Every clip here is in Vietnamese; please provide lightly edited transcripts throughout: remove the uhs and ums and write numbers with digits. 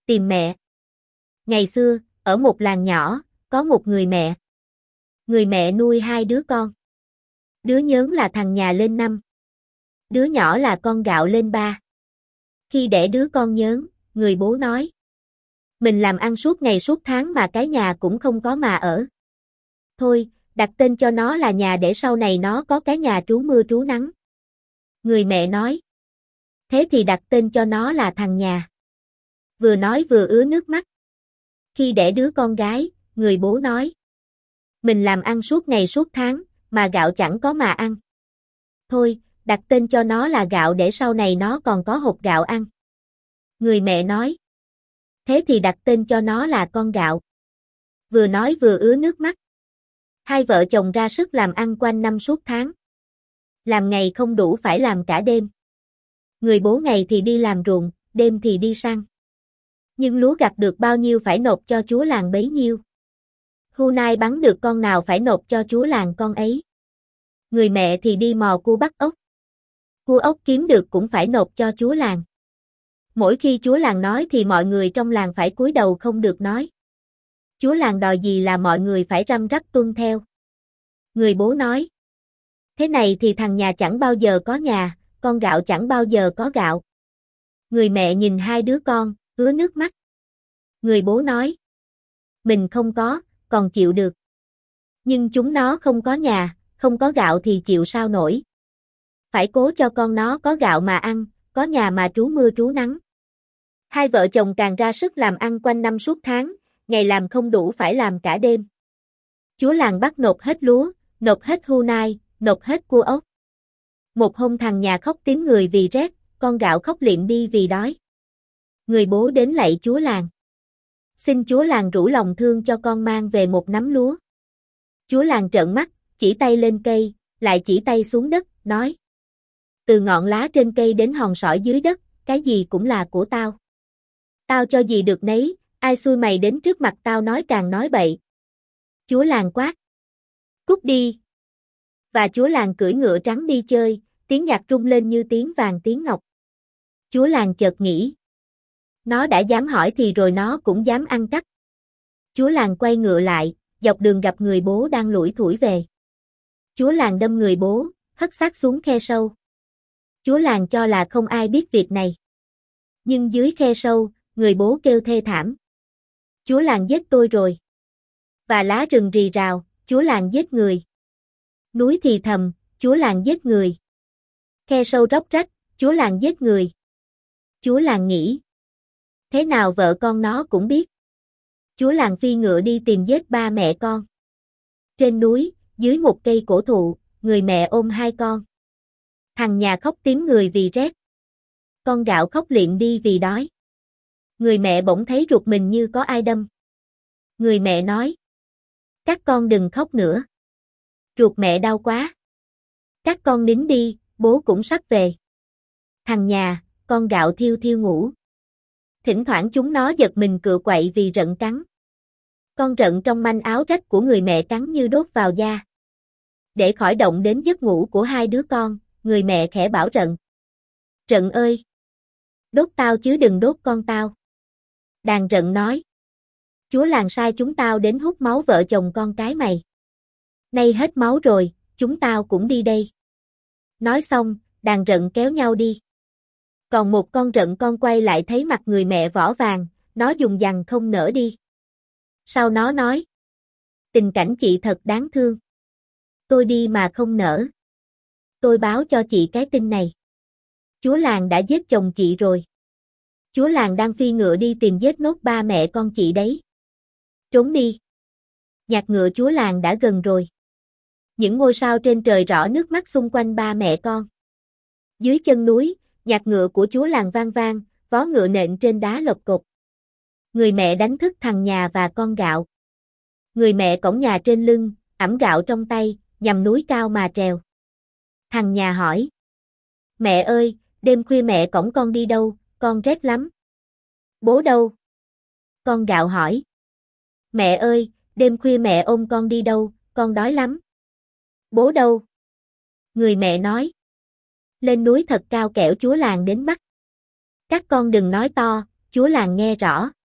Tìm mẹ. Ngày xưa, ở một làng nhỏ, có một người mẹ. Người mẹ nuôi hai đứa con. Đứa nhớn là thằng nhà lên 5. Đứa nhỏ là con gạo lên 3. Khi đẻ đứa con nhớn, người bố nói. Mình làm ăn suốt ngày suốt tháng mà cái nhà cũng không có mà ở. Thôi, đặt tên cho nó là nhà để sau này nó có cái nhà trú mưa trú nắng. Người mẹ nói. Thế thì đặt tên cho nó là thằng nhà. Vừa nói vừa ứa nước mắt. Khi đẻ đứa con gái, người bố nói. Mình làm ăn suốt ngày suốt tháng, mà gạo chẳng có mà ăn. Thôi, đặt tên cho nó là gạo để sau này nó còn có hột gạo ăn. Người mẹ nói. Thế thì đặt tên cho nó là con gạo. Vừa nói vừa ứa nước mắt. Hai vợ chồng ra sức làm ăn quanh năm suốt tháng. Làm ngày không đủ phải làm cả đêm. Người bố ngày thì đi làm ruộng, đêm thì đi săn. Nhưng lúa gặt được bao nhiêu phải nộp cho chúa làng bấy nhiêu. Hưu nai bắn được con nào phải nộp cho chúa làng con ấy. Người mẹ thì đi mò cua bắt ốc. Cua ốc kiếm được cũng phải nộp cho chúa làng. Mỗi khi chúa làng nói thì mọi người trong làng phải cúi đầu không được nói. Chúa làng đòi gì là mọi người phải răm rắp tuân theo. Người bố nói. Thế này thì thằng nhà chẳng bao giờ có nhà, con gạo chẳng bao giờ có gạo. Người mẹ nhìn hai đứa con, ứa nước mắt. Người bố nói. Mình không có, còn chịu được. Nhưng chúng nó không có nhà, không có gạo thì chịu sao nổi. Phải cố cho con nó có gạo mà ăn, có nhà mà trú mưa trú nắng. Hai vợ chồng càng ra sức làm ăn quanh năm suốt tháng, ngày làm không đủ phải làm cả đêm. Chúa làng bắt nộp hết lúa, nộp hết hưu nai, nộp hết cua ốc. Một hôm thằng nhà khóc tím người vì rét, con gạo khóc liệm đi vì đói. Người bố đến lạy chúa làng. Xin chúa làng rủ lòng thương cho con mang về một nắm lúa. Chúa làng trợn mắt, chỉ tay lên cây, lại chỉ tay xuống đất, nói. Từ ngọn lá trên cây đến hòn sỏi dưới đất, cái gì cũng là của tao. Tao cho gì được nấy, ai xui mày đến trước mặt tao nói càng nói bậy. Chúa làng quát. Cút đi. Và chúa làng cưỡi ngựa trắng đi chơi, tiếng nhạc rung lên như tiếng vàng tiếng ngọc. Chúa làng chợt nghĩ. Nó đã dám hỏi thì rồi nó cũng dám ăn cắp. Chúa làng quay ngựa lại, dọc đường gặp người bố đang lủi thủi về. Chúa làng đâm người bố, hất xác xuống khe sâu. Chúa làng cho là không ai biết việc này. Nhưng dưới khe sâu, người bố kêu thê thảm. Chúa làng giết tôi rồi. Và lá rừng rì rào, chúa làng giết người. Núi thì thầm, chúa làng giết người. Khe sâu róc rách, chúa làng giết người. Chúa làng nghĩ. Thế nào vợ con nó cũng biết. Chúa làng phi ngựa đi tìm giết ba mẹ con. Trên núi, dưới một cây cổ thụ, người mẹ ôm hai con. Thằng nhà khóc tím người vì rét. Con gạo khóc liệm đi vì đói. Người mẹ bỗng thấy ruột mình như có ai đâm. Người mẹ nói. Các con đừng khóc nữa. Ruột mẹ đau quá. Các con nín đi, bố cũng sắp về. Thằng nhà, con gạo thiêu thiêu ngủ. Thỉnh thoảng chúng nó giật mình cựa quậy vì rận cắn. Con rận trong manh áo rách của người mẹ cắn như đốt vào da. Để khỏi động đến giấc ngủ của hai đứa con, người mẹ khẽ bảo rận. Rận ơi! Đốt tao chứ đừng đốt con tao. Đàn rận nói. Chúa làng sai chúng tao đến hút máu vợ chồng con cái mày. Nay hết máu rồi, chúng tao cũng đi đây. Nói xong, đàn rận kéo nhau đi. Còn một con rận con quay lại thấy mặt người mẹ vỏ vàng, nó dùng dằng không nỡ đi. Sau nó nói. Tình cảnh chị thật đáng thương. Tôi đi mà không nỡ. Tôi báo cho chị cái tin này. Chúa làng đã giết chồng chị rồi. Chúa làng đang phi ngựa đi tìm giết nốt ba mẹ con chị đấy. Trốn đi. Nhạc ngựa chúa làng đã gần rồi. Những ngôi sao trên trời rõ nước mắt xung quanh ba mẹ con. Dưới chân núi, nhạc ngựa của chúa làng vang vang, vó ngựa nện trên đá lộc cộc. Người mẹ đánh thức thằng nhà và con gạo. Người mẹ cõng nhà trên lưng, ẵm gạo trong tay, nhằm núi cao mà trèo. Thằng nhà hỏi. Mẹ ơi, đêm khuya mẹ cõng con đi đâu, con rét lắm. Bố đâu? Con gạo hỏi. Mẹ ơi, đêm khuya mẹ ôm con đi đâu, con đói lắm. Bố đâu? Người mẹ nói. Lên núi thật cao kẻo chúa làng đến bắt. Các con đừng nói to, chúa làng nghe rõ.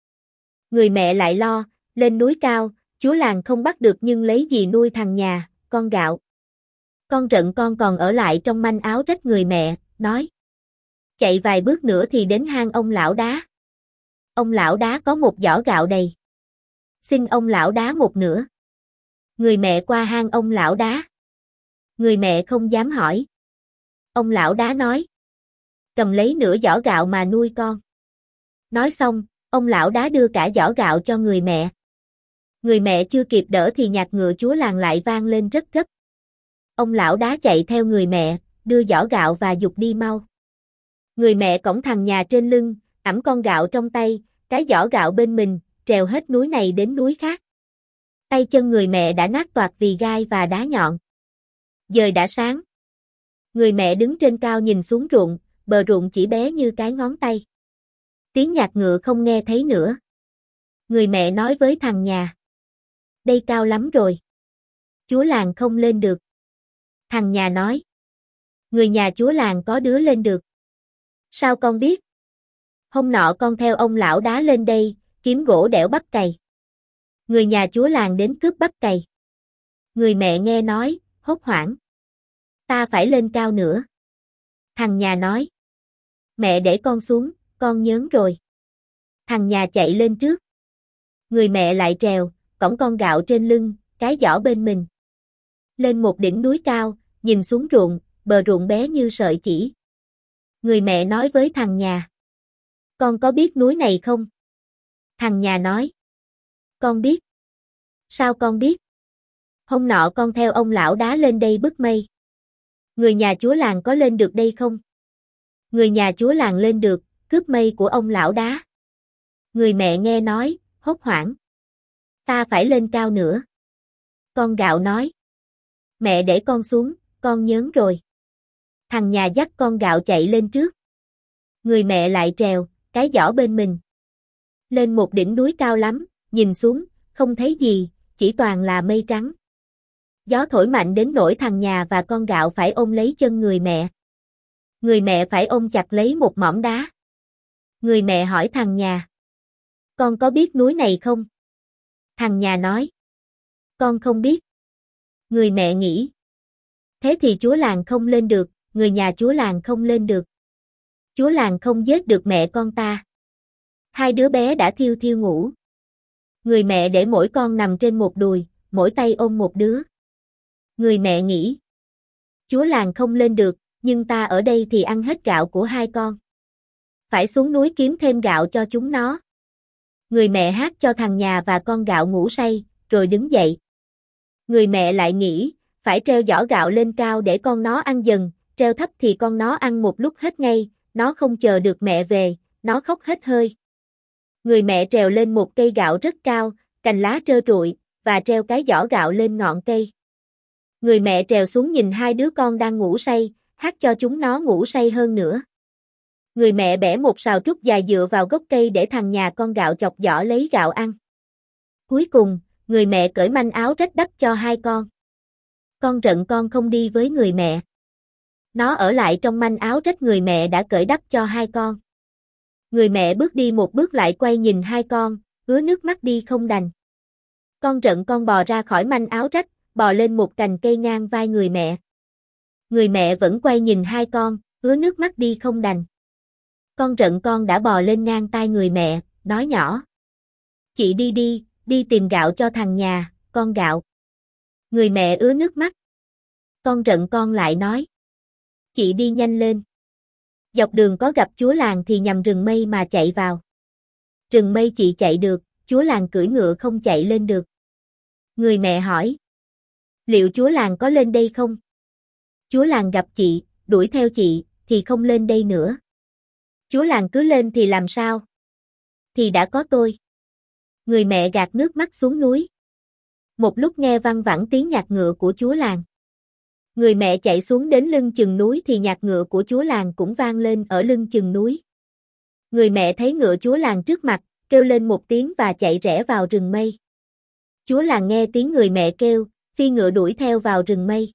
Người mẹ lại lo, lên núi cao, chúa làng không bắt được nhưng lấy gì nuôi thằng nhà, con gạo. Con rận con còn ở lại trong manh áo rách người mẹ, nói. Chạy vài bước nữa thì đến hang ông lão đá. Ông lão đá có một giỏ gạo đầy. Xin ông lão đá một nửa. Người mẹ qua hang ông lão đá. Người mẹ không dám hỏi. Ông lão đá nói. Cầm lấy nửa giỏ gạo mà nuôi con. Nói xong, ông lão đá đưa cả giỏ gạo cho người mẹ. Người mẹ chưa kịp đỡ thì nhạc ngựa chúa làng lại vang lên rất gấp. Ông lão đá chạy theo người mẹ, đưa giỏ gạo và giục đi mau. Người mẹ cõng thằng nhà trên lưng, ẵm con gạo trong tay, cái giỏ gạo bên mình, trèo hết núi này đến núi khác. Tay chân người mẹ đã nát toạc vì gai và đá nhọn. Trời đã sáng. Người mẹ đứng trên cao nhìn xuống ruộng, bờ ruộng chỉ bé như cái ngón tay. Tiếng nhạc ngựa không nghe thấy nữa. Người mẹ nói với thằng nhà. Đây cao lắm rồi. Chúa làng không lên được. Thằng nhà nói. Người nhà chúa làng có đứa lên được. Sao con biết? Hôm nọ con theo ông lão đá lên đây, kiếm gỗ đẽo bắp cày. Người nhà chúa làng đến cướp bắp cày. Người mẹ nghe nói, hốt hoảng. Ta phải lên cao nữa. Thằng nhà nói. Mẹ để con xuống, con nhớn rồi. Thằng nhà chạy lên trước. Người mẹ lại trèo, cõng con gạo trên lưng, cái giỏ bên mình. Lên một đỉnh núi cao, nhìn xuống ruộng, bờ ruộng bé như sợi chỉ. Người mẹ nói với thằng nhà. Con có biết núi này không? Thằng nhà nói. Con biết. Sao con biết? Hôm nọ con theo ông lão đá lên đây bứt mây. Người nhà chúa làng có lên được đây không? Người nhà chúa làng lên được, cướp mây của ông lão đá. Người mẹ nghe nói, hốt hoảng. Ta phải lên cao nữa. Con gạo nói. Mẹ để con xuống, con nhớn rồi. Thằng nhà dắt con gạo chạy lên trước. Người mẹ lại trèo, cái giỏ bên mình. Lên một đỉnh núi cao lắm, nhìn xuống, không thấy gì, chỉ toàn là mây trắng. Gió thổi mạnh đến nỗi thằng nhà và con gạo phải ôm lấy chân người mẹ. Người mẹ phải ôm chặt lấy một mỏm đá. Người mẹ hỏi thằng nhà. Con có biết núi này không? Thằng nhà nói. Con không biết. Người mẹ nghĩ. Thế thì chúa làng không lên được, người nhà chúa làng không lên được. Chúa làng không giết được mẹ con ta. Hai đứa bé đã thiêu thiêu ngủ. Người mẹ để mỗi con nằm trên một đùi, mỗi tay ôm một đứa. Người mẹ nghĩ. Chúa làng không lên được, nhưng ta ở đây thì ăn hết gạo của hai con. Phải xuống núi kiếm thêm gạo cho chúng nó. Người mẹ hát cho thằng nhà và con gạo ngủ say, rồi đứng dậy. Người mẹ lại nghĩ, phải treo giỏ gạo lên cao để con nó ăn dần, treo thấp thì con nó ăn một lúc hết ngay, nó không chờ được mẹ về, nó khóc hết hơi. Người mẹ trèo lên một cây gạo rất cao, cành lá trơ trụi, và treo cái giỏ gạo lên ngọn cây. Người mẹ trèo xuống nhìn hai đứa con đang ngủ say, hát cho chúng nó ngủ say hơn nữa. Người mẹ bẻ một sào trúc dài dựa vào gốc cây để thằng nhà con gạo chọc giỏ lấy gạo ăn. Cuối cùng, người mẹ cởi manh áo rách đắp cho hai con. Con rận con không đi với người mẹ. Nó ở lại trong manh áo rách người mẹ đã cởi đắp cho hai con. Người mẹ bước đi một bước lại quay nhìn hai con, ứa nước mắt đi không đành. Con rận con bò ra khỏi manh áo rách, bò lên một cành cây ngang vai người mẹ. Người mẹ vẫn quay nhìn hai con, ứa nước mắt đi không đành. Con rận con đã bò lên ngang tai người mẹ, nói nhỏ. Chị đi đi, đi tìm gạo cho thằng nhà, con gạo. Người mẹ ứa nước mắt. Con rận con lại nói. Chị đi nhanh lên. Dọc đường có gặp chúa làng thì nhằm rừng mây mà chạy vào. Rừng mây chị chạy được, chúa làng cưỡi ngựa không chạy lên được. Người mẹ hỏi. Liệu chúa làng có lên đây không? Chúa làng gặp chị, đuổi theo chị, thì không lên đây nữa. Chúa làng cứ lên thì làm sao? Thì đã có tôi. Người mẹ gạt nước mắt xuống núi. Một lúc nghe văng vẳng tiếng nhạc ngựa của chúa làng. Người mẹ chạy xuống đến lưng chừng núi thì nhạc ngựa của chúa làng cũng vang lên ở lưng chừng núi. Người mẹ thấy ngựa chúa làng trước mặt, kêu lên một tiếng và chạy rẽ vào rừng mây. Chúa làng nghe tiếng người mẹ kêu, phi ngựa đuổi theo vào rừng mây.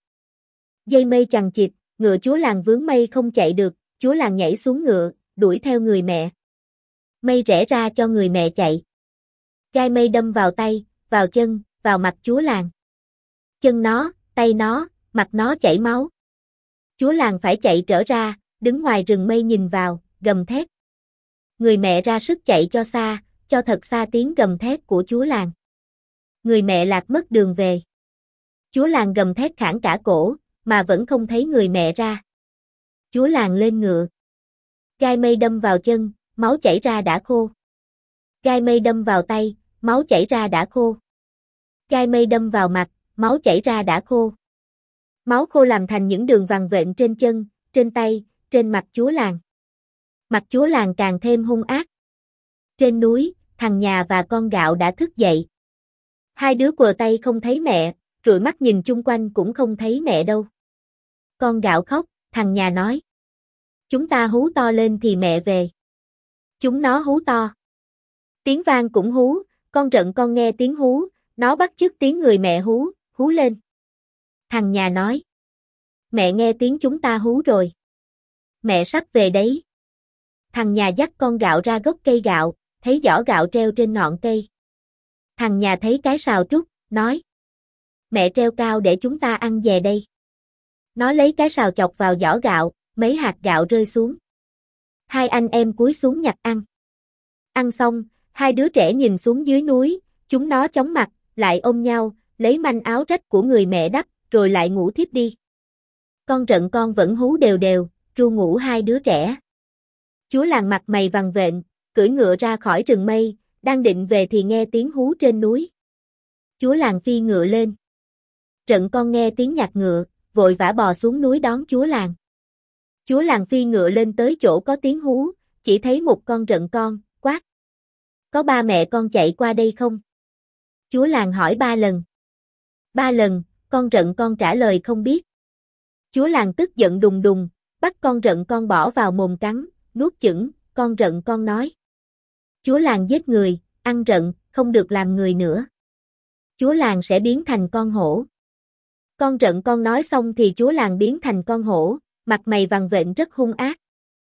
Dây mây chằng chịt, ngựa chúa làng vướng mây không chạy được, chúa làng nhảy xuống ngựa, đuổi theo người mẹ. Mây rẽ ra cho người mẹ chạy. Gai mây đâm vào tay, vào chân, vào mặt chúa làng. Chân nó, tay nó, mặt nó chảy máu. Chúa làng phải chạy trở ra, đứng ngoài rừng mây nhìn vào, gầm thét. Người mẹ ra sức chạy cho xa, cho thật xa tiếng gầm thét của chúa làng. Người mẹ lạc mất đường về. Chúa làng gầm thét khản cả cổ, mà vẫn không thấy người mẹ ra. Chúa làng lên ngựa. Gai mây đâm vào chân, máu chảy ra đã khô. Gai mây đâm vào tay, máu chảy ra đã khô. Gai mây đâm vào mặt, máu chảy ra đã khô. Máu khô làm thành những đường vằn vện trên chân, trên tay, trên mặt chúa làng. Mặt chúa làng càng thêm hung ác. Trên núi, thằng nhà và con gạo đã thức dậy. Hai đứa quờ tay không thấy mẹ, trụi mắt nhìn chung quanh cũng không thấy mẹ đâu. Con gạo khóc, thằng nhà nói. Chúng ta hú to lên thì mẹ về. Chúng nó hú to. Tiếng vang cũng hú, con rận con nghe tiếng hú, nó bắt chước tiếng người mẹ hú, hú lên. Thằng nhà nói. Mẹ nghe tiếng chúng ta hú rồi. Mẹ sắp về đấy. Thằng nhà dắt con gạo ra gốc cây gạo, thấy giỏ gạo treo trên ngọn cây. Thằng nhà thấy cái sào trúc, nói. Mẹ treo cao để chúng ta ăn về đây. Nó lấy cái sào chọc vào giỏ gạo, mấy hạt gạo rơi xuống. Hai anh em cúi xuống nhặt ăn. Ăn xong, hai đứa trẻ nhìn xuống dưới núi, chúng nó chóng mặt, lại ôm nhau, lấy manh áo rách của người mẹ đắp, rồi lại ngủ thiếp đi. Con rận con vẫn hú đều đều, ru ngủ hai đứa trẻ. Chúa làng mặt mày vằn vện, cưỡi ngựa ra khỏi rừng mây, đang định về thì nghe tiếng hú trên núi. Chúa làng phi ngựa lên. Rận con nghe tiếng nhạc ngựa, vội vã bò xuống núi đón chúa làng. Chúa làng phi ngựa lên tới chỗ có tiếng hú, chỉ thấy một con rận con, quát. Có ba mẹ con chạy qua đây không? Chúa làng hỏi 3 lần. 3 lần, con rận con trả lời không biết. Chúa làng tức giận đùng đùng, bắt con rận con bỏ vào mồm cắn, nuốt chửng, con rận con nói. Chúa làng giết người, ăn rận, không được làm người nữa. Chúa làng sẽ biến thành con hổ. Con rận con nói xong thì chúa làng biến thành con hổ, mặt mày vằn vện rất hung ác.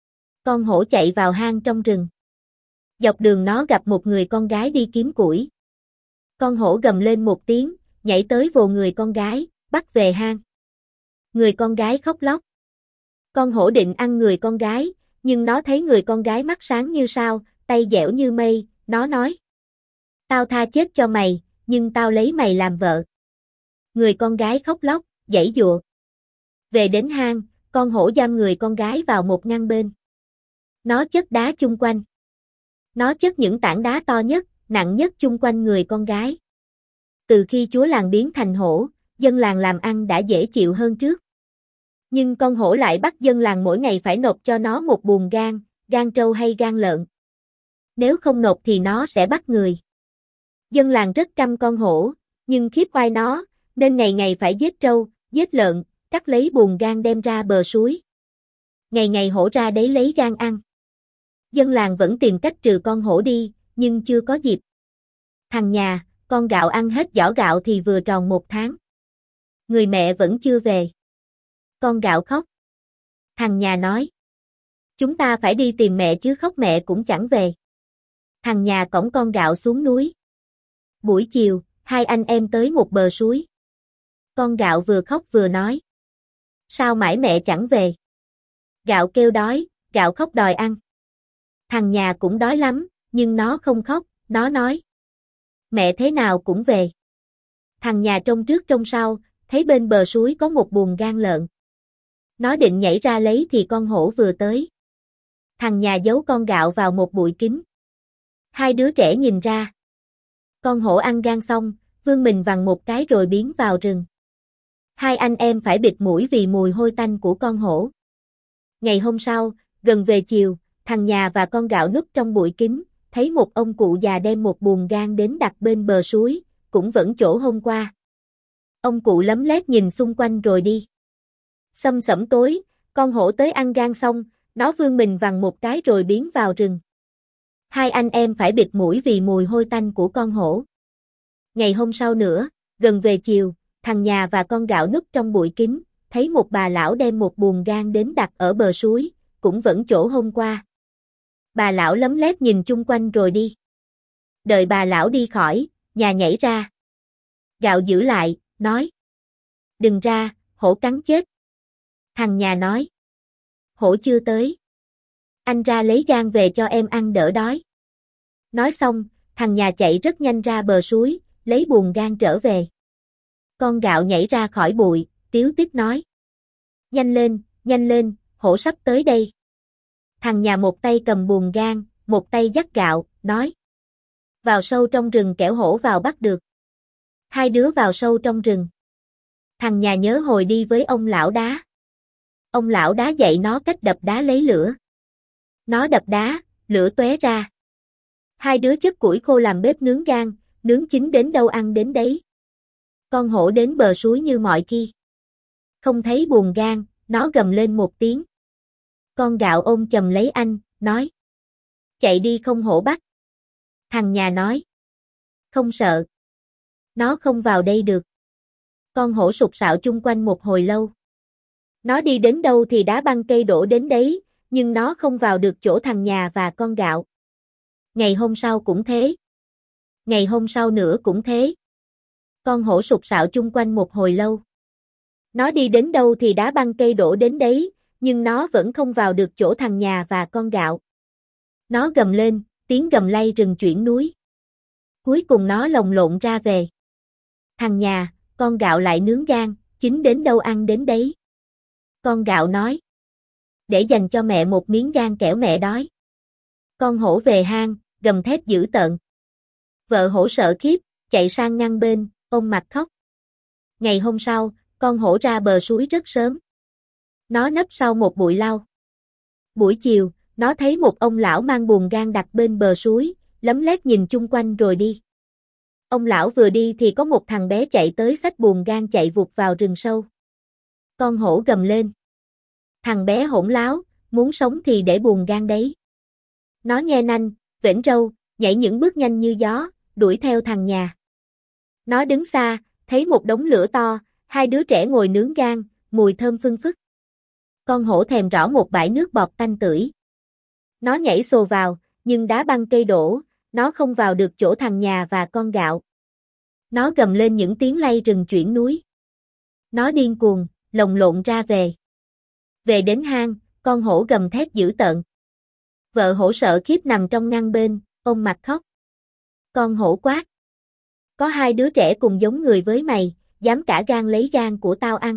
Con hổ chạy vào hang trong rừng. Dọc đường nó gặp một người con gái đi kiếm củi. Con hổ gầm lên một tiếng, nhảy tới vồ người con gái, bắt về hang. Người con gái khóc lóc. Con hổ định ăn người con gái, nhưng nó thấy người con gái mắt sáng như sao, tay dẻo như mây, nó nói. Tao tha chết cho mày, nhưng tao lấy mày làm vợ. Người con gái khóc lóc, giãy giụa. Về đến hang, con hổ giam người con gái vào một ngăn bên. Nó chất đá chung quanh. Nó chất những tảng đá to nhất, nặng nhất chung quanh người con gái. Từ khi chúa làng biến thành hổ, dân làng làm ăn đã dễ chịu hơn trước. Nhưng con hổ lại bắt dân làng mỗi ngày phải nộp cho nó một buồng gan, gan trâu hay gan lợn. Nếu không nộp thì nó sẽ bắt người. Dân làng rất căm con hổ, nhưng khiếp oai nó, nên ngày ngày phải giết trâu, giết lợn, cắt lấy buồng gan đem ra bờ suối. Ngày ngày hổ ra đấy lấy gan ăn. Dân làng vẫn tìm cách trừ con hổ đi, nhưng chưa có dịp. Thằng nhà, con gạo ăn hết giỏ gạo thì vừa tròn 1 tháng. Người mẹ vẫn chưa về. Con gạo khóc. Thằng nhà nói. Chúng ta phải đi tìm mẹ chứ khóc mẹ cũng chẳng về. Thằng nhà cõng con gạo xuống núi. Buổi chiều, hai anh em tới một bờ suối. Con gạo vừa khóc vừa nói. Sao mãi mẹ chẳng về? Gạo kêu đói, gạo khóc đòi ăn. Thằng nhà cũng đói lắm, nhưng nó không khóc, nó nói. Mẹ thế nào cũng về. Thằng nhà trông trước trông sau, thấy bên bờ suối có một buồng gan lợn. Nó định nhảy ra lấy thì con hổ vừa tới. Thằng nhà giấu con gạo vào một bụi kín. Hai đứa trẻ nhìn ra. Con hổ ăn gan xong, vươn mình vằng một cái rồi biến vào rừng. Hai anh em phải bịt mũi vì mùi hôi tanh của con hổ. Ngày hôm sau, gần về chiều, thằng nhà và con gạo núp trong bụi kín, thấy một ông cụ già đem một buồng gan đến đặt bên bờ suối, cũng vẫn chỗ hôm qua. Ông cụ lấm lét nhìn xung quanh rồi đi. Xăm xẩm tối, con hổ tới ăn gan xong, nó vươn mình vằng một cái rồi biến vào rừng. Hai anh em phải bịt mũi vì mùi hôi tanh của con hổ. Ngày hôm sau nữa, gần về chiều, thằng nhà và con gạo núp trong bụi kín, thấy một bà lão đem một buồng gan đến đặt ở bờ suối, cũng vẫn chỗ hôm qua. Bà lão lấm lét nhìn chung quanh rồi đi. Đợi bà lão đi khỏi, nhà nhảy ra. Gạo giữ lại, nói. Đừng ra, hổ cắn chết. Thằng nhà nói. Hổ chưa tới. Anh ra lấy gan về cho em ăn đỡ đói. Nói xong, thằng nhà chạy rất nhanh ra bờ suối, lấy buồng gan trở về. Con gạo nhảy ra khỏi bụi, tiếu tít nói. Nhanh lên, hổ sắp tới đây. Thằng nhà một tay cầm buồng gan, một tay dắt gạo, nói. Vào sâu trong rừng kẻo hổ vào bắt được. Hai đứa vào sâu trong rừng. Thằng nhà nhớ hồi đi với ông lão đá. Ông lão đá dạy nó cách đập đá lấy lửa. Nó đập đá, lửa tóe ra. Hai đứa chất củi khô làm bếp nướng gan, nướng chín đến đâu ăn đến đấy. Con hổ đến bờ suối như mọi khi. Không thấy buồng gan, nó gầm lên một tiếng. Con gạo ôm chầm lấy anh, nói. Chạy đi không hổ bắt. Thằng nhà nói. Không sợ. Nó không vào đây được. Con hổ sục sạo chung quanh một hồi lâu. Nó đi đến đâu thì đá băng cây đổ đến đấy, nhưng nó không vào được chỗ thằng nhà và con gạo. Ngày hôm sau cũng thế. Ngày hôm sau nữa cũng thế. Con hổ sục sạo chung quanh một hồi lâu. Nó đi đến đâu thì đá băng cây đổ đến đấy, nhưng nó vẫn không vào được chỗ thằng nhà và con gạo. Nó gầm lên, tiếng gầm lay rừng chuyển núi. Cuối cùng nó lồng lộn ra về. Thằng nhà, con gạo lại nướng gan, chín đến đâu ăn đến đấy. Con gạo nói. Để dành cho mẹ một miếng gan kẻo mẹ đói. Con hổ về hang, gầm thét dữ tợn. Vợ hổ sợ khiếp, chạy sang ngăn bên, ôm mặt khóc. Ngày hôm sau, con hổ ra bờ suối rất sớm. Nó nấp sau một bụi lau. Buổi chiều, nó thấy một ông lão mang buồng gan đặt bên bờ suối, lấm lét nhìn chung quanh rồi đi. Ông lão vừa đi thì có một thằng bé chạy tới xách buồng gan chạy vụt vào rừng sâu. Con hổ gầm lên. Thằng bé hỗn láo, muốn sống thì để buồng gan đấy. Nó nhe nanh, vểnh râu, nhảy những bước nhanh như gió, đuổi theo thằng nhà. Nó đứng xa, thấy một đống lửa to, hai đứa trẻ ngồi nướng gan, mùi thơm phưng phức. Con hổ thèm rõ một bãi nước bọt tanh tưởi. Nó nhảy xồ vào, nhưng đá băng cây đổ, nó không vào được chỗ thằng nhà và con gạo. Nó gầm lên những tiếng lay rừng chuyển núi. Nó điên cuồng, lồng lộn ra về. Về đến hang, con hổ gầm thét dữ tợn. Vợ hổ sợ khiếp nằm trong ngăn bên, ôm mặt khóc. Con hổ quát. Có hai đứa trẻ cùng giống người với mày, dám cả gan lấy gan của tao ăn.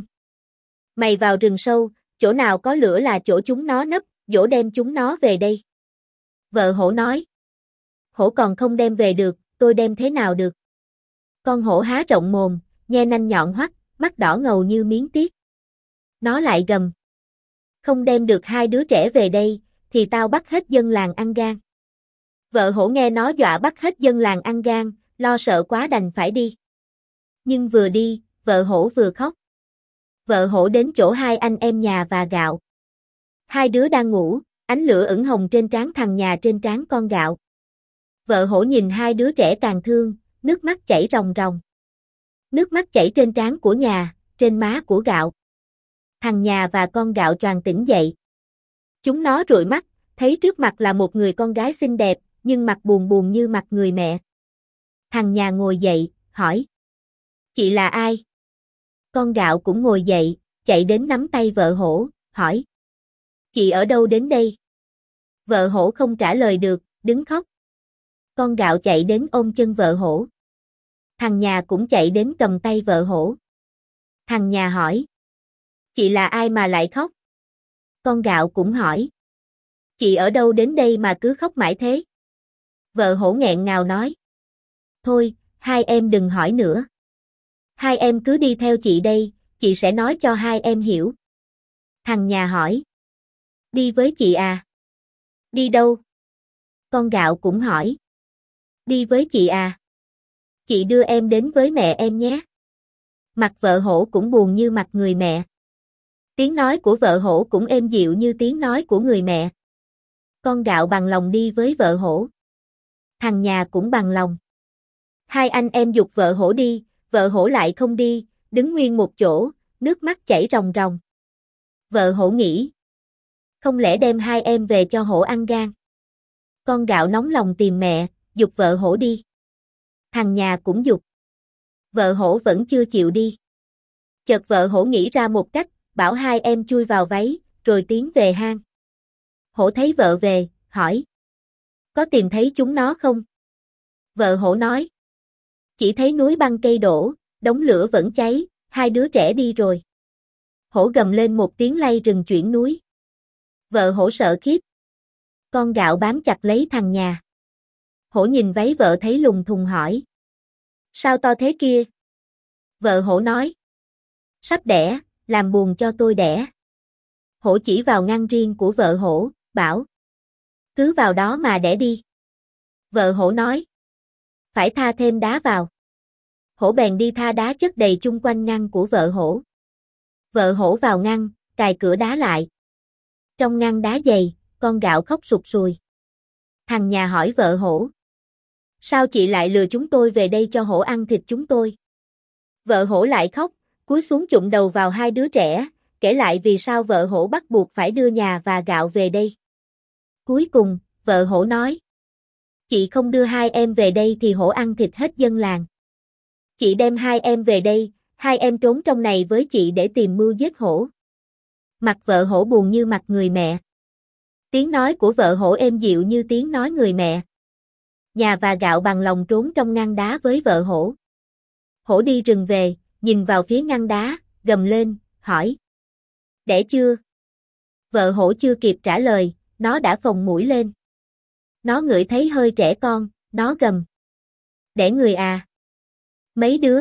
Mày vào rừng sâu, chỗ nào có lửa là chỗ chúng nó nấp, dỗ đem chúng nó về đây. Vợ hổ nói. Hổ còn không đem về được, tôi đem thế nào được. Con hổ há rộng mồm, nhe nanh nhọn hoắt, mắt đỏ ngầu như miếng tiết. Nó lại gầm. Không đem được hai đứa trẻ về đây, thì tao bắt hết dân làng ăn gan. Vợ hổ nghe nó dọa bắt hết dân làng ăn gan, lo sợ quá đành phải đi. Nhưng vừa đi, vợ hổ vừa khóc. Vợ hổ đến chỗ hai anh em nhà và gạo. Hai đứa đang ngủ, ánh lửa ửng hồng trên trán thằng nhà trên trán con gạo. Vợ hổ nhìn hai đứa trẻ càng thương, nước mắt chảy ròng ròng. Nước mắt chảy trên trán của nhà, trên má của gạo. Thằng nhà và con gạo choàng tỉnh dậy. Chúng nó trụi mắt, thấy trước mặt là một người con gái xinh đẹp, nhưng mặt buồn buồn như mặt người mẹ. Thằng nhà ngồi dậy, hỏi. Chị là ai? Con gạo cũng ngồi dậy, chạy đến nắm tay vợ hổ, hỏi. Chị ở đâu đến đây? Vợ hổ không trả lời được, đứng khóc. Con gạo chạy đến ôm chân vợ hổ. Thằng nhà cũng chạy đến cầm tay vợ hổ. Thằng nhà hỏi. Chị là ai mà lại khóc? Con gạo cũng hỏi. Chị ở đâu đến đây mà cứ khóc mãi thế? Vợ hổ nghẹn ngào nói. Thôi, hai em đừng hỏi nữa. Hai em cứ đi theo chị đây, chị sẽ nói cho hai em hiểu. Thằng nhà hỏi. Đi với chị à? Đi đâu? Con gạo cũng hỏi. Đi với chị à? Chị đưa em đến với mẹ em nhé. Mặt vợ hổ cũng buồn như mặt người mẹ. Tiếng nói của vợ hổ cũng êm dịu như tiếng nói của người mẹ. Con gạo bằng lòng đi với vợ hổ. Thằng nhà cũng bằng lòng. Hai anh em giục vợ hổ đi, vợ hổ lại không đi, đứng nguyên một chỗ, nước mắt chảy ròng ròng. Vợ hổ nghĩ. Không lẽ đem hai em về cho hổ ăn gan? Con gạo nóng lòng tìm mẹ, giục vợ hổ đi. Thằng nhà cũng giục. Vợ hổ vẫn chưa chịu đi. Chợt vợ hổ nghĩ ra một cách, bảo hai em chui vào váy, rồi tiến về hang. Hổ thấy vợ về, hỏi. Có tìm thấy chúng nó không? Vợ hổ nói. Chỉ thấy núi băng cây đổ, đống lửa vẫn cháy, hai đứa trẻ đi rồi. Hổ gầm lên một tiếng lay rừng chuyển núi. Vợ hổ sợ khiếp. Con gạo bám chặt lấy thằng nhà. Hổ nhìn váy vợ thấy lùng thùng hỏi. Sao to thế kia? Vợ hổ nói. Sắp đẻ, làm buồn cho tôi đẻ. Hổ chỉ vào ngăn riêng của vợ hổ, bảo. Cứ vào đó mà đẻ đi. Vợ hổ nói. Phải tha thêm đá vào. Hổ bèn đi tha đá chất đầy chung quanh ngăn của vợ hổ. Vợ hổ vào ngăn, cài cửa đá lại. Trong ngăn đá dày, con gạo khóc sụt sùi. Thằng nhà hỏi vợ hổ. Sao chị lại lừa chúng tôi về đây cho hổ ăn thịt chúng tôi? Vợ hổ lại khóc, cúi xuống chụm đầu vào hai đứa trẻ, kể lại vì sao vợ hổ bắt buộc phải đưa nhà và gạo về đây. Cuối cùng, vợ hổ nói. Chị không đưa hai em về đây thì hổ ăn thịt hết dân làng. Chị đem hai em về đây, hai em trốn trong này với chị để tìm mưu giết hổ. Mặt vợ hổ buồn như mặt người mẹ. Tiếng nói của vợ hổ êm dịu như tiếng nói người mẹ. Nhà và gạo bằng lòng trốn trong ngăn đá với vợ hổ. Hổ đi rừng về, nhìn vào phía ngăn đá, gầm lên, hỏi. Đẻ chưa? Vợ hổ chưa kịp trả lời, nó đã phồng mũi lên. Nó ngửi thấy hơi trẻ con, nó gầm. Đẻ người à? Mấy đứa?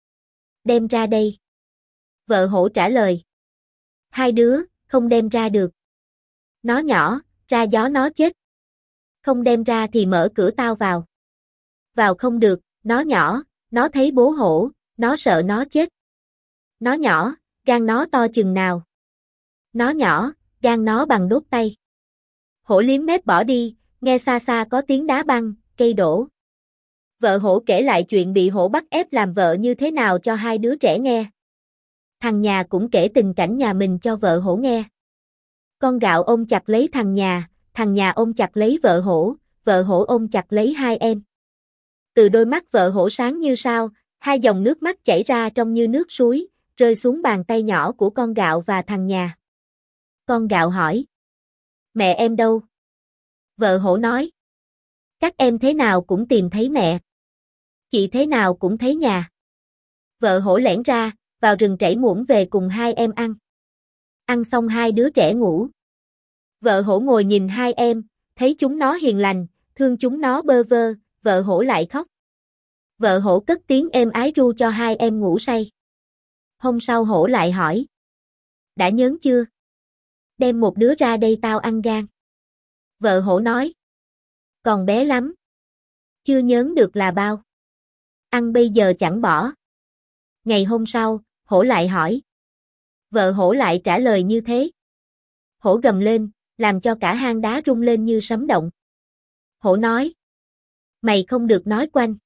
Đem ra đây. Vợ hổ trả lời. Hai đứa, không đem ra được. Nó nhỏ, ra gió nó chết. Không đem ra thì mở cửa tao vào. Vào không được, nó nhỏ, nó thấy bố hổ, nó sợ nó chết. Nó nhỏ, gan nó to chừng nào. Nó nhỏ, gan nó bằng đốt tay. Hổ liếm mép bỏ đi, nghe xa xa có tiếng đá băng, cây đổ. Vợ hổ kể lại chuyện bị hổ bắt ép làm vợ như thế nào cho hai đứa trẻ nghe. Thằng nhà cũng kể tình cảnh nhà mình cho vợ hổ nghe. Con gạo ôm chặt lấy thằng nhà ôm chặt lấy vợ hổ ôm chặt lấy hai em. Từ đôi mắt vợ hổ sáng như sao, hai dòng nước mắt chảy ra trông như nước suối, rơi xuống bàn tay nhỏ của con gạo và thằng nhà. Con gạo hỏi. Mẹ em đâu? Vợ hổ nói. Các em thế nào cũng tìm thấy mẹ. Chị thế nào cũng thấy nhà. Vợ hổ lẻn ra, vào rừng trảy muỗng về cùng hai em ăn. Ăn xong hai đứa trẻ ngủ. Vợ hổ ngồi nhìn hai em, thấy chúng nó hiền lành, thương chúng nó bơ vơ, vợ hổ lại khóc. Vợ hổ cất tiếng êm ái ru cho hai em ngủ say. Hôm sau hổ lại hỏi. Đã nhớn chưa? Đem một đứa ra đây tao ăn gan. Vợ hổ nói. Còn bé lắm. Chưa nhớn được là bao. Ăn bây giờ chẳng bỏ. Ngày hôm sau, hổ lại hỏi. Vợ hổ lại trả lời như thế. Hổ gầm lên, làm cho cả hang đá rung lên như sấm động. Hổ nói. Mày không được nói quanh.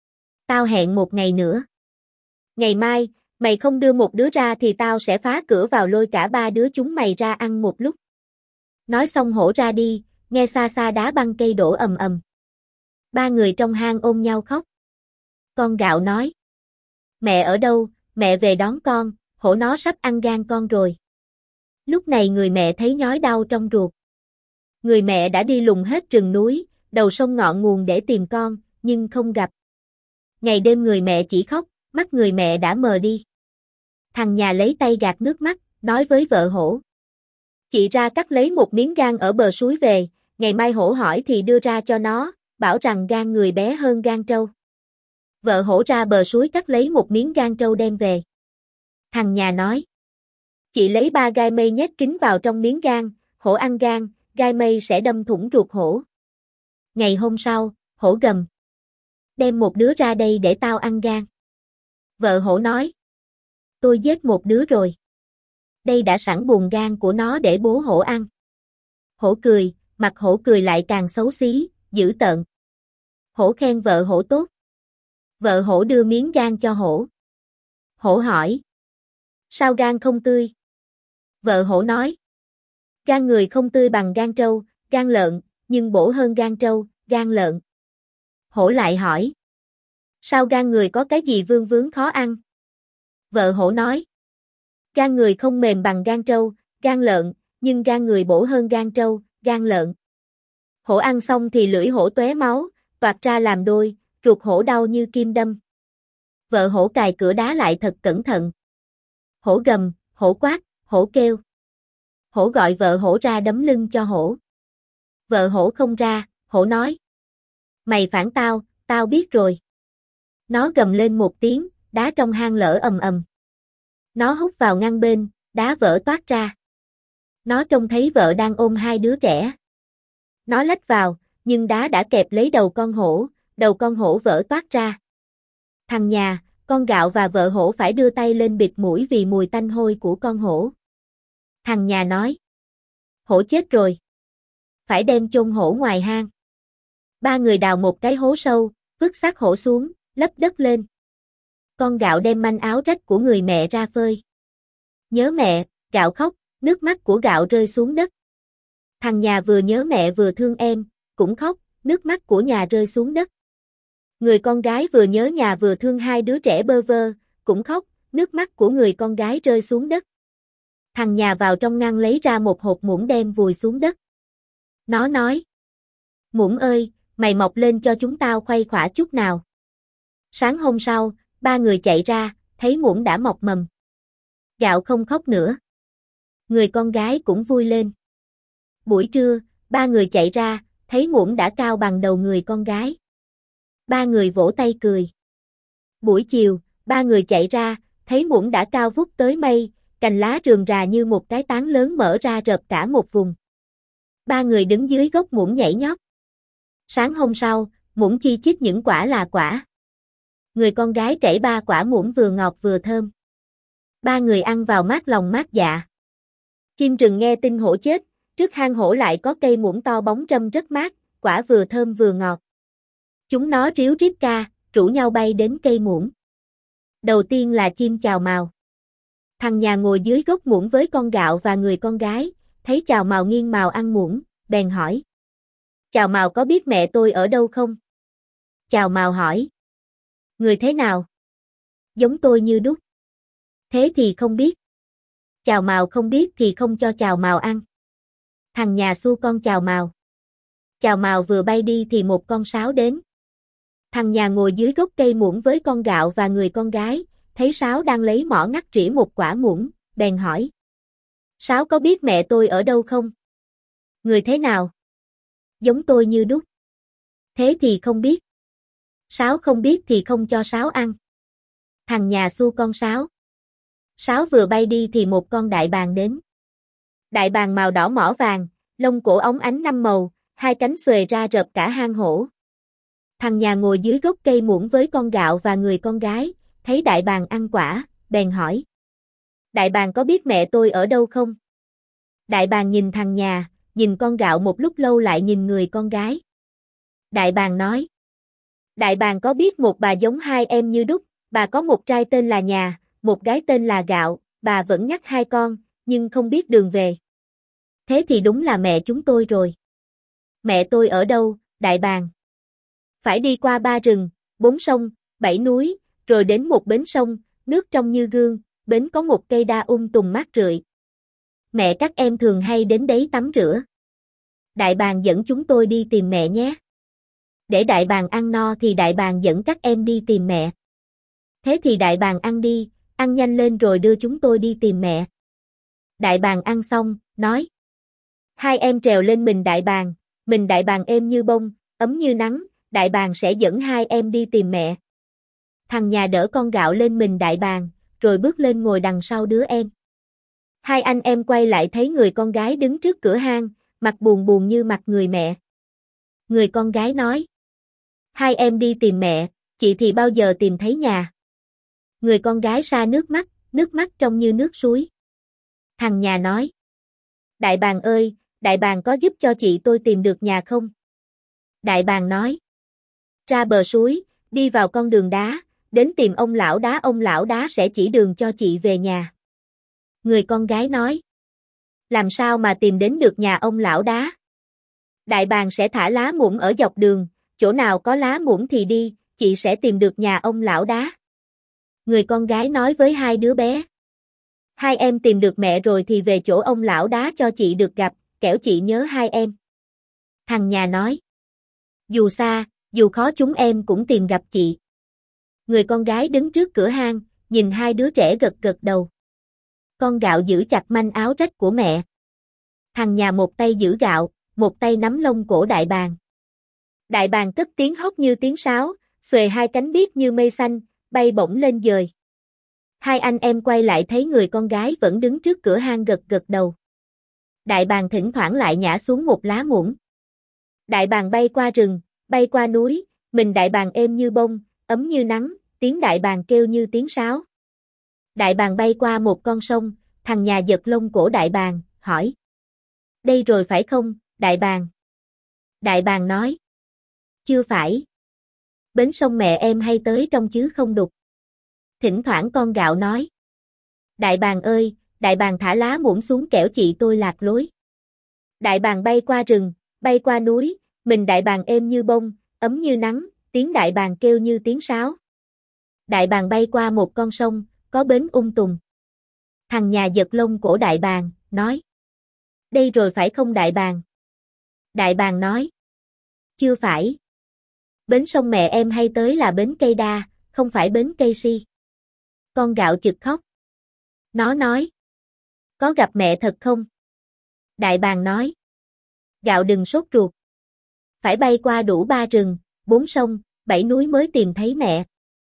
Tao hẹn một ngày nữa. Ngày mai, mày không đưa một đứa ra thì tao sẽ phá cửa vào lôi cả ba đứa chúng mày ra ăn một lúc. Nói xong hổ ra đi, nghe xa xa đá băng cây đổ ầm ầm. Ba người trong hang ôm nhau khóc. Con gạo nói. Mẹ ở đâu, mẹ về đón con, hổ nó sắp ăn gan con rồi. Lúc này người mẹ thấy nhói đau trong ruột. Người mẹ đã đi lùng hết rừng núi, đầu sông ngọn nguồn để tìm con, nhưng không gặp. Ngày đêm người mẹ chỉ khóc, mắt người mẹ đã mờ đi. Thằng nhà lấy tay gạt nước mắt, nói với vợ hổ. Chị ra cắt lấy một miếng gan ở bờ suối về, ngày mai hổ hỏi thì đưa ra cho nó, bảo rằng gan người bé hơn gan trâu. Vợ hổ ra bờ suối cắt lấy một miếng gan trâu đem về. Thằng nhà nói. Chị lấy 3 gai mây nhét kín vào trong miếng gan, hổ ăn gan, gai mây sẽ đâm thủng ruột hổ. Ngày hôm sau, hổ gầm. Đem một đứa ra đây để tao ăn gan. Vợ hổ nói. Tôi giết một đứa rồi. Đây đã sẵn buồng gan của nó để bố hổ ăn. Hổ cười, mặt hổ cười lại càng xấu xí, dữ tợn. Hổ khen vợ hổ tốt. Vợ hổ đưa miếng gan cho hổ. Hổ hỏi. Sao gan không tươi? Vợ hổ nói. Gan người không tươi bằng gan trâu, gan lợn, nhưng bổ hơn gan trâu, gan lợn. Hổ lại hỏi. Sao gan người có cái gì vương vướng khó ăn? Vợ hổ nói. Gan người không mềm bằng gan trâu, gan lợn, nhưng gan người bổ hơn gan trâu, gan lợn. Hổ ăn xong thì lưỡi hổ tóe máu, toạc ra làm đôi, ruột hổ đau như kim đâm. Vợ hổ cài cửa đá lại thật cẩn thận. Hổ gầm, hổ quát, hổ kêu. Hổ gọi vợ hổ ra đấm lưng cho hổ. Vợ hổ không ra, hổ nói. Mày phản tao, tao biết rồi. Nó gầm lên một tiếng, đá trong hang lở ầm ầm. Nó hút vào ngăn bên, đá vỡ toát ra. Nó trông thấy vợ đang ôm hai đứa trẻ. Nó lách vào, nhưng đá đã kẹp lấy đầu con hổ vỡ toát ra. Thằng nhà, con gạo và vợ hổ phải đưa tay lên bịt mũi vì mùi tanh hôi của con hổ. Thằng nhà nói. Hổ chết rồi. Phải đem chôn hổ ngoài hang. Ba người đào một cái hố sâu, vứt xác hổ xuống, lấp đất lên. Con gạo đem manh áo rách của người mẹ ra phơi. Nhớ mẹ, gạo khóc, nước mắt của gạo rơi xuống đất. Thằng nhà vừa nhớ mẹ vừa thương em, cũng khóc, nước mắt của nhà rơi xuống đất. Người con gái vừa nhớ nhà vừa thương hai đứa trẻ bơ vơ, cũng khóc, nước mắt của người con gái rơi xuống đất. Thằng nhà vào trong ngăn lấy ra một hộp muỗng đem vùi xuống đất. Nó nói. Muỗng ơi, mày mọc lên cho chúng tao khuây khỏa chút nào. Sáng hôm sau, ba người chạy ra, thấy muỗng đã mọc mầm. Gạo không khóc nữa. Người con gái cũng vui lên. Buổi trưa, ba người chạy ra, thấy muỗng đã cao bằng đầu người con gái. Ba người vỗ tay cười. Buổi chiều, ba người chạy ra, thấy muỗng đã cao vút tới mây, cành lá rườm rà như một cái tán lớn mở ra rợp cả một vùng. Ba người đứng dưới gốc muỗng nhảy nhót. Sáng hôm sau, muỗng chi chít những quả là quả. Người con gái trẩy ba quả muỗng vừa ngọt vừa thơm. Ba người ăn vào mát lòng mát dạ. Chim rừng nghe tin hổ chết, trước hang hổ lại có cây muỗng to bóng râm rất mát, quả vừa thơm vừa ngọt. Chúng nó ríu rít ca, rủ nhau bay đến cây muỗng. Đầu tiên là chim chào mào. Thằng nhà ngồi dưới gốc muỗng với con gạo và người con gái, thấy chào mào nghiêng mào ăn muỗng, bèn hỏi. Chào mào có biết mẹ tôi ở đâu không? Chào mào hỏi. Người thế nào? Giống tôi như đúc. Thế thì không biết. Chào mào không biết thì không cho chào mào ăn. Thằng nhà xua con chào mào. Chào mào vừa bay đi thì một con sáo đến. Thằng nhà ngồi dưới gốc cây muỗng với con gạo và người con gái, thấy sáo đang lấy mỏ ngắt rỉa một quả muỗng, bèn hỏi. Sáo có biết mẹ tôi ở đâu không? Người thế nào? Giống tôi như đúc. Thế thì không biết. Sáo không biết thì không cho sáo ăn. Thằng nhà xua con sáo. Sáo vừa bay đi thì một con đại bàng đến. Đại bàng màu đỏ mỏ vàng, lông cổ óng ánh năm màu, hai cánh xuề ra rợp cả hang hổ. Thằng nhà ngồi dưới gốc cây muỗng với con gạo và người con gái, thấy đại bàng ăn quả, bèn hỏi. Đại bàng có biết mẹ tôi ở đâu không? Đại bàng nhìn thằng nhà, nhìn con gạo một lúc lâu lại nhìn người con gái. Đại bàng nói. Đại bàng có biết một bà giống hai em như đúc, bà có một trai tên là Nhà, một gái tên là Gạo, bà vẫn nhắc hai con, nhưng không biết đường về. Thế thì đúng là mẹ chúng tôi rồi. Mẹ tôi ở đâu, đại bàng? Phải đi qua 3 rừng, 4 sông, 7 núi, rồi đến một bến sông, nước trong như gương, bến có một cây đa tùng mát rượi. Mẹ các em thường hay đến đấy tắm rửa. Đại bàng dẫn chúng tôi đi tìm mẹ nhé. Để đại bàng ăn no thì đại bàng dẫn các em đi tìm mẹ. Thế thì đại bàng ăn đi, ăn nhanh lên rồi đưa chúng tôi đi tìm mẹ. Đại bàng ăn xong, nói. Hai em trèo lên mình đại bàng êm như bông, ấm như nắng, đại bàng sẽ dẫn hai em đi tìm mẹ. Thằng nhà đỡ con gạo lên mình đại bàng, rồi bước lên ngồi đằng sau đứa em. Hai anh em quay lại thấy người con gái đứng trước cửa hang, mặt buồn buồn như mặt người mẹ. Người con gái nói. Hai em đi tìm mẹ, chị thì bao giờ tìm thấy nhà. Người con gái sa nước mắt trông như nước suối. Thằng nhà nói. Đại bàng ơi, đại bàng có giúp cho chị tôi tìm được nhà không? Đại bàng nói. Ra bờ suối, đi vào con đường đá, đến tìm ông lão đá sẽ chỉ đường cho chị về nhà. Người con gái nói. Làm sao mà tìm đến được nhà ông lão đá? Đại bàng sẽ thả lá muỗng ở dọc đường, chỗ nào có lá muỗng thì đi, chị sẽ tìm được nhà ông lão đá. Người con gái nói với hai đứa bé. Hai em tìm được mẹ rồi thì về chỗ ông lão đá cho chị được gặp, kẻo chị nhớ hai em. Thằng nhà nói. Dù xa, dù khó chúng em cũng tìm gặp chị. Người con gái đứng trước cửa hang, nhìn hai đứa trẻ gật gật đầu. Con gạo giữ chặt manh áo rách của mẹ. Thằng nhà một tay giữ gạo, một tay nắm lông cổ đại bàng. Đại bàng cất tiếng hót như tiếng sáo, xuề hai cánh biếc như mây xanh, bay bổng lên dời. Hai anh em quay lại thấy người con gái vẫn đứng trước cửa hang gật gật đầu. Đại bàng thỉnh thoảng lại nhả xuống một lá muỗng. Đại bàng bay qua rừng, bay qua núi, mình đại bàng êm như bông, ấm như nắng, tiếng đại bàng kêu như tiếng sáo. Đại bàng bay qua một con sông, thằng nhà giật lông cổ đại bàng, hỏi. Đây rồi phải không, đại bàng? Đại bàng nói. Chưa phải. Bến sông mẹ em hay tới trong chứ không đục. Thỉnh thoảng con gạo nói. Đại bàng ơi, đại bàng thả lá muỗng xuống kẻo chị tôi lạc lối. Đại bàng bay qua rừng, bay qua núi, mình đại bàng êm như bông, ấm như nắng, tiếng đại bàng kêu như tiếng sáo. Đại bàng bay qua một con sông, có bến tùng. Thằng nhà giật lông cổ đại bàng, nói. Đây rồi phải không đại bàng? Đại bàng nói. Chưa phải. Bến sông mẹ em hay tới là bến cây đa, không phải bến cây si. Con gạo chực khóc. Nó nói. Có gặp mẹ thật không? Đại bàng nói. Gạo đừng sốt ruột. Phải bay qua đủ 3 rừng, 4 sông, 7 núi mới tìm thấy mẹ.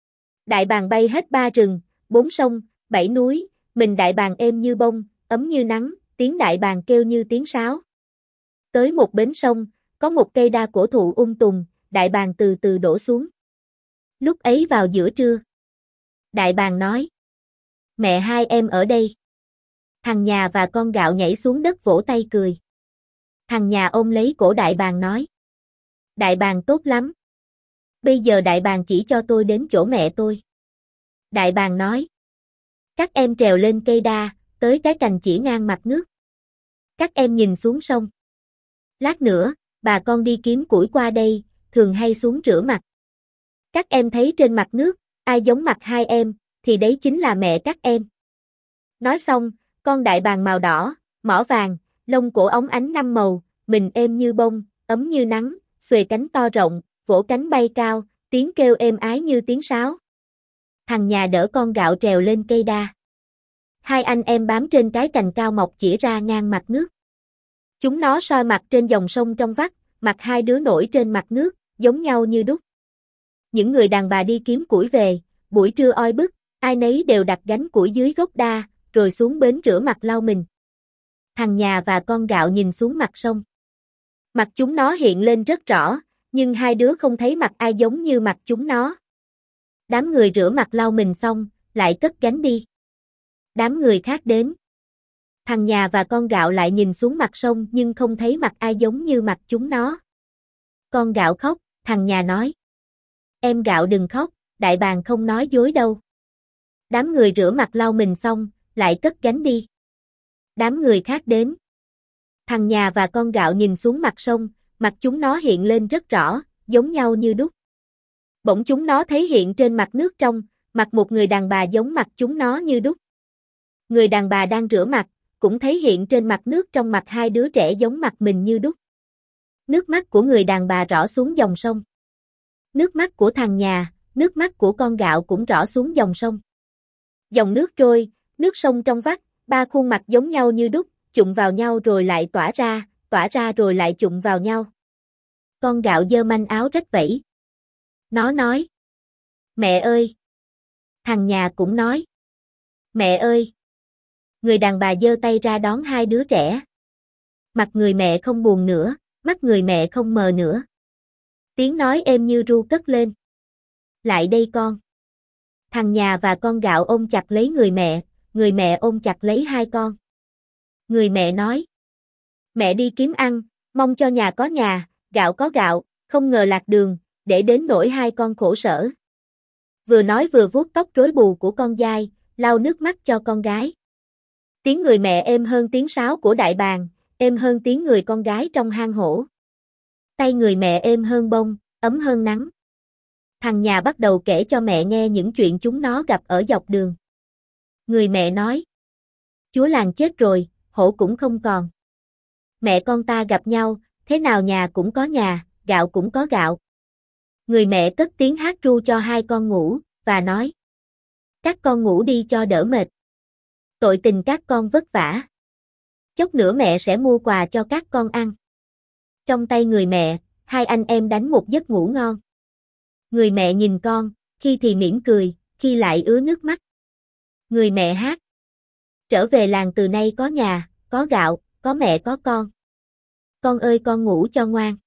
Đại bàng bay hết 3 rừng, 4 sông, 7 núi, mình đại bàng êm như bông, ấm như nắng, tiếng đại bàng kêu như tiếng sáo. Tới một bến sông, có một cây đa cổ thụ tùng, đại bàng từ từ đổ xuống. Lúc ấy vào giữa trưa. Đại bàng nói. Mẹ hai em ở đây. Thằng nhà và con gạo nhảy xuống đất vỗ tay cười. Thằng nhà ôm lấy cổ đại bàng nói. Đại bàng tốt lắm. Bây giờ đại bàng chỉ cho tôi đến chỗ mẹ tôi. Đại bàng nói. Các em trèo lên cây đa, tới cái cành chỉ ngang mặt nước. Các em nhìn xuống sông. Lát nữa, bà con đi kiếm củi qua đây, thường hay xuống rửa mặt. Các em thấy trên mặt nước, ai giống mặt hai em, thì đấy chính là mẹ các em. Nói xong, con đại bàng màu đỏ, mỏ vàng, lông cổ óng ánh 5 màu, mình êm như bông, ấm như nắng, xuề cánh to rộng, vỗ cánh bay cao, tiếng kêu êm ái như tiếng sáo. Thằng nhà đỡ con gạo trèo lên cây đa. Hai anh em bám trên cái cành cao mọc chỉ ra ngang mặt nước. Chúng nó soi mặt trên dòng sông trong vắt, mặt hai đứa nổi trên mặt nước, giống nhau như đúc. Những người đàn bà đi kiếm củi về, buổi trưa oi bức, ai nấy đều đặt gánh củi dưới gốc đa, rồi xuống bến rửa mặt lau mình. Thằng nhà và con gạo nhìn xuống mặt sông. Mặt chúng nó hiện lên rất rõ, nhưng hai đứa không thấy mặt ai giống như mặt chúng nó. Đám người rửa mặt lau mình xong, lại cất gánh đi. Đám người khác đến. Thằng nhà và con gạo lại nhìn xuống mặt sông nhưng không thấy mặt ai giống như mặt chúng nó. Con gạo khóc, thằng nhà nói. Em gạo đừng khóc, đại bàng không nói dối đâu. Đám người rửa mặt lau mình xong, lại cất gánh đi. Đám người khác đến. Thằng nhà và con gạo nhìn xuống mặt sông, mặt chúng nó hiện lên rất rõ, giống nhau như đúc. Bỗng chúng nó thấy hiện trên mặt nước trong, mặt một người đàn bà giống mặt chúng nó như đúc. Người đàn bà đang rửa mặt, cũng thấy hiện trên mặt nước trong mặt hai đứa trẻ giống mặt mình như đúc. Nước mắt của người đàn bà rỏ xuống dòng sông. Nước mắt của thằng nhà, nước mắt của con gạo cũng rỏ xuống dòng sông. Dòng nước trôi, nước sông trong vắt, ba khuôn mặt giống nhau như đúc, chụm vào nhau rồi lại tỏa ra rồi lại chụm vào nhau. Con gạo giơ manh áo rách vẫy. Nó nói. Mẹ ơi! Thằng nhà cũng nói. Mẹ ơi! Người đàn bà giơ tay ra đón hai đứa trẻ. Mặt người mẹ không buồn nữa, mắt người mẹ không mờ nữa. Tiếng nói êm như ru cất lên. Lại đây con. Thằng nhà và con gạo ôm chặt lấy người mẹ ôm chặt lấy hai con. Người mẹ nói. Mẹ đi kiếm ăn, mong cho nhà có nhà, gạo có gạo, không ngờ lạc đường, để đến nỗi hai con khổ sở. Vừa nói vừa vuốt tóc rối bù của con dai, lau nước mắt cho con gái. Tiếng người mẹ êm hơn tiếng sáo của đại bàng, êm hơn tiếng người con gái trong hang hổ. Tay người mẹ êm hơn bông, ấm hơn nắng. Thằng nhà bắt đầu kể cho mẹ nghe những chuyện chúng nó gặp ở dọc đường. Người mẹ nói. Chúa làng chết rồi, hổ cũng không còn. Mẹ con ta gặp nhau, thế nào nhà cũng có nhà, gạo cũng có gạo. Người mẹ cất tiếng hát ru cho hai con ngủ, và nói. Các con ngủ đi cho đỡ mệt. Tội tình các con vất vả. Chốc nữa mẹ sẽ mua quà cho các con ăn. Trong tay người mẹ, hai anh em đánh một giấc ngủ ngon. Người mẹ nhìn con, khi thì mỉm cười, khi lại ứa nước mắt. Người mẹ hát. Trở về làng từ nay có nhà, có gạo, có mẹ có con. Con ơi con ngủ cho ngoan.